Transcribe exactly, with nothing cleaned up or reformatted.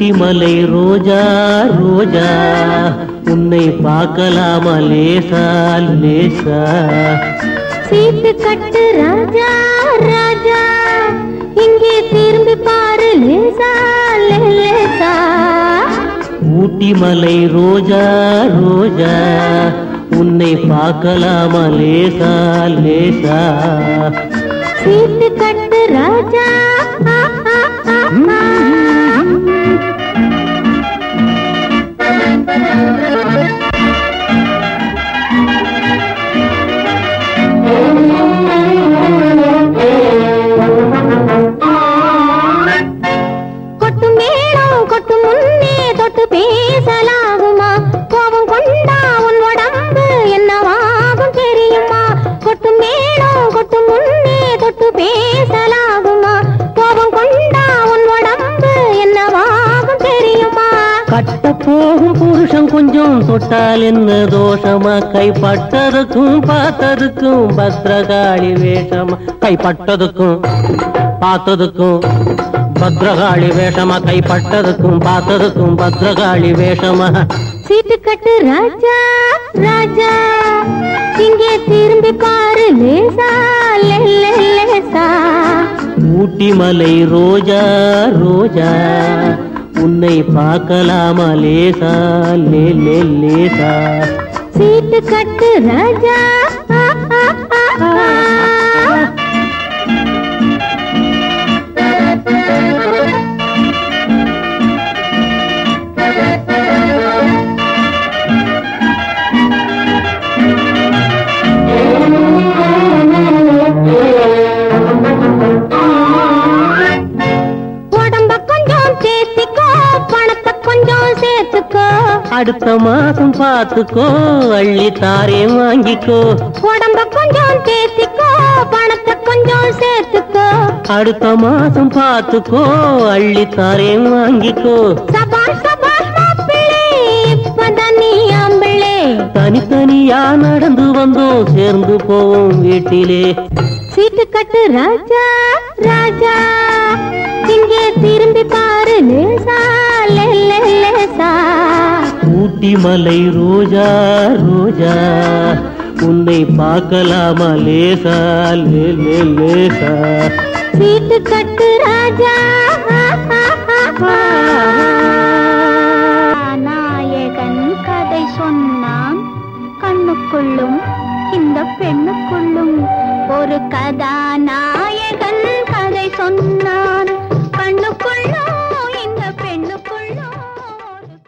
ஊட்டி மலை ரோஜா ரோஜா உன்னை பார்க்கலாமா லேசா லேசா சீட்டு கட்டு ராஜா ராஜா இங்கே திரும்பி பாரு லேசா லேசா ஊட்டி மலை ரோஜா ரோஜா உன்னை பார்க்கலாமா லேசா லேசா சீட்டு கட்டு ராஜா கொட்டு மேளம் கொட்டு முன்னே தொட்டு பேசலாகுமா கோபம் கொண்டா உன் உடம்பு என்னவாகும் தெரியுமா கொட்டு மேளம் கொட்டு முன்னே தொட்டு பேசலாகுமா கோபம் கொண்டா உன் உடம்பு என்னவாகும் தெரியுமா கட்ட போகும் புருஷன் கொஞ்சம் தொட்டால் என்ன தோஷமா கைப்பட்டதுக்கும் பார்த்ததுக்கும் பத்ரகாளி வேஷமா கைப்பட்டதுக்கும் பார்த்ததுக்கும் பத்ரகாளி வேஷமா கைப்பட்டதுக்கும் பார்த்ததுக்கும் பத்ரகாளி வேஷமா சீட்டு கட்டு ராஜா ராஜா இங்கே திரும்பி பாரு லேசா லேசா ஊட்டி மலை ரோஜா ரோஜா உன்னை பார்க்கலாமா லேசா லே லே லேசா சீட்டு கட்டு ராஜா அடுத்த மாசம் பார்த்துக்கோ அள்ளி தாரே வாங்கிக்கோ உடம்ப கொஞ்சம் தேத்திக்கோ பணத்தை கொஞ்சம் சேர்த்துக்கோ அடுத்த மாசம் பார்த்துக்கோ அள்ளி தாரே வாங்கிக்கோ சபாஷ் சபாஷ் மாப்பிள்ளை இப்பதான் நீ ஆம்பிள்ளை தனித்தனியா நடந்து வந்தோம் சேர்ந்து போவோம் வீட்டிலே சீட்டு கட்டு ராஜா ராஜா இங்கே திரும்பி பாரு லேசா லேசா ஊட்டி மலை ரோஜா ரோஜா உன்னை பார்க்கலாமா லேசா லே லே லேசா சீட்டு கட்டு ராஜா நாயகன் கதை சொன்னான் கண்ணுக்குள்ளும் இந்த பெண்ணுக்குள்ளும் ஒரு கதாநாயகன் கதை சொன்னான்.